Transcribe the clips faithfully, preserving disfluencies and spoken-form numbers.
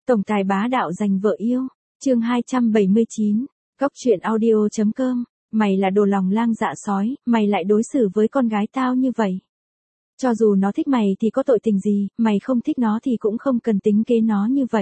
Tổng tài bá đạo giành vợ yêu. Chương hai trăm bảy mươi chín. Góc truyện audio chấm com. Mày là đồ lòng lang dạ sói, mày lại đối xử với con gái tao như vậy. Cho dù nó thích mày thì có tội tình gì, mày không thích nó thì cũng không cần tính kế nó như vậy.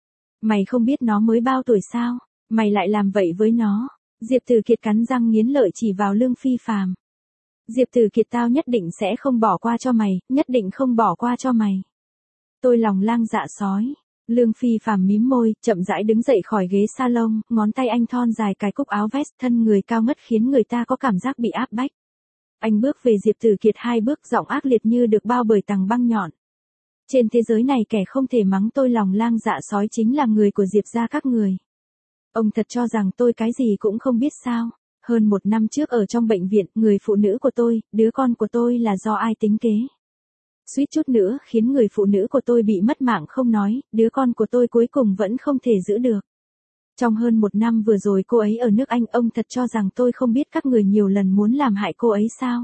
Mày không biết nó mới bao tuổi sao, mày lại làm vậy với nó. Diệp Tử Kiệt cắn răng nghiến lợi chỉ vào Lương Phi Phàm. Diệp Tử Kiệt, tao nhất định sẽ không bỏ qua cho mày, nhất định không bỏ qua cho mày. Tôi lòng lang dạ sói. Lương Phi Phàm mím môi, chậm rãi đứng dậy khỏi ghế salon, ngón tay anh thon dài cài cúc áo vest, thân người cao ngất khiến người ta có cảm giác bị áp bách. Anh bước về Diệp Tử Kiệt hai bước, giọng ác liệt như được bao bởi tằng băng nhọn. Trên thế giới này kẻ không thể mắng tôi lòng lang dạ sói chính là người của Diệp gia các người. Ông thật cho rằng tôi cái gì cũng không biết sao? Hơn một năm trước ở trong bệnh viện, người phụ nữ của tôi, đứa con của tôi là do ai tính kế? Suýt chút nữa khiến người phụ nữ của tôi bị mất mạng không nói, đứa con của tôi cuối cùng vẫn không thể giữ được. Trong hơn một năm vừa rồi cô ấy ở nước Anh, ông thật cho rằng tôi không biết các người nhiều lần muốn làm hại cô ấy sao?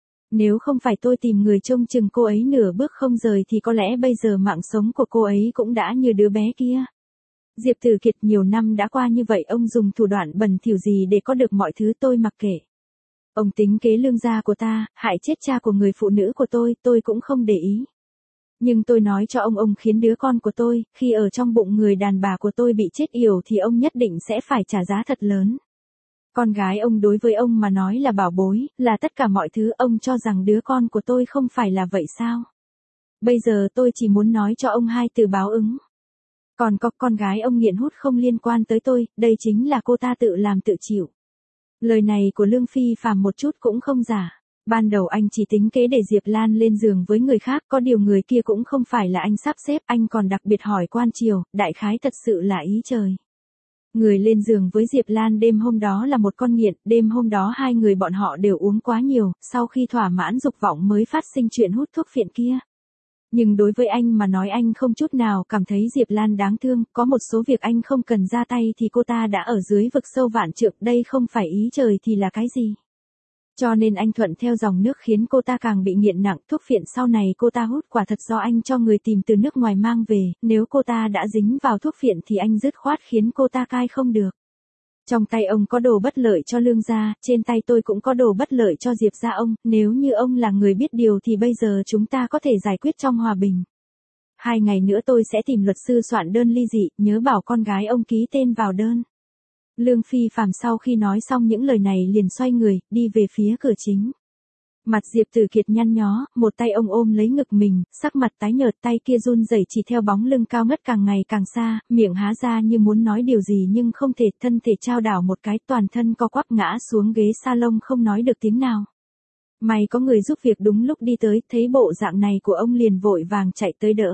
Nếu không phải tôi tìm người trông chừng cô ấy nửa bước không rời thì có lẽ bây giờ mạng sống của cô ấy cũng đã như đứa bé kia. Diệp Tử Kiệt, nhiều năm đã qua như vậy, ông dùng thủ đoạn bẩn thỉu gì để có được mọi thứ tôi mặc kệ. Ông tính kế Lương gia của ta, hại chết cha của người phụ nữ của tôi, tôi cũng không để ý. Nhưng tôi nói cho ông, ông khiến đứa con của tôi, khi ở trong bụng người đàn bà của tôi bị chết yểu thì ông nhất định sẽ phải trả giá thật lớn. Con gái ông đối với ông mà nói là bảo bối, là tất cả mọi thứ, ông cho rằng đứa con của tôi không phải là vậy sao? Bây giờ tôi chỉ muốn nói cho ông hai từ báo ứng. Còn có con gái ông nghiện hút không liên quan tới tôi, đây chính là cô ta tự làm tự chịu. Lời này của Lương Phi Phàm một chút cũng không giả. Ban đầu anh chỉ tính kế để Diệp Lan lên giường với người khác, có điều người kia cũng không phải là anh sắp xếp, anh còn đặc biệt hỏi quan triều, đại khái thật sự là ý trời. Người lên giường với Diệp Lan đêm hôm đó là một con nghiện, đêm hôm đó hai người bọn họ đều uống quá nhiều, sau khi thỏa mãn dục vọng mới phát sinh chuyện hút thuốc phiện kia. Nhưng đối với anh mà nói, anh không chút nào cảm thấy Diệp Lan đáng thương, có một số việc anh không cần ra tay thì cô ta đã ở dưới vực sâu vạn trượng, đây không phải ý trời thì là cái gì? Cho nên anh thuận theo dòng nước khiến cô ta càng bị nghiện nặng, thuốc phiện sau này cô ta hút quả thật do anh cho người tìm từ nước ngoài mang về, nếu cô ta đã dính vào thuốc phiện thì anh dứt khoát khiến cô ta cai không được. Trong tay ông có đồ bất lợi cho Lương gia, trên tay tôi cũng có đồ bất lợi cho Diệp gia ông, nếu như ông là người biết điều thì bây giờ chúng ta có thể giải quyết trong hòa bình. Hai ngày nữa tôi sẽ tìm luật sư soạn đơn ly dị, nhớ bảo con gái ông ký tên vào đơn. Lương Phi Phàm sau khi nói xong những lời này liền xoay người, đi về phía cửa chính. Mặt Diệp Tử Kiệt nhăn nhó, một tay ông ôm lấy ngực mình, sắc mặt tái nhợt, tay kia run rẩy chỉ theo bóng lưng cao ngất càng ngày càng xa, miệng há ra như muốn nói điều gì nhưng không thể, thân thể trao đảo một cái, toàn thân co quắp ngã xuống ghế salon không nói được tiếng nào. May có người giúp việc đúng lúc đi tới, thấy bộ dạng này của ông liền vội vàng chạy tới đỡ.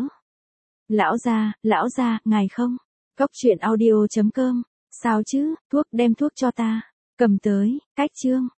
Lão gia, lão gia, ngài không? Góc truyện audio chấm com. Sao chứ, thuốc, đem thuốc cho ta. Cầm tới, cách chương.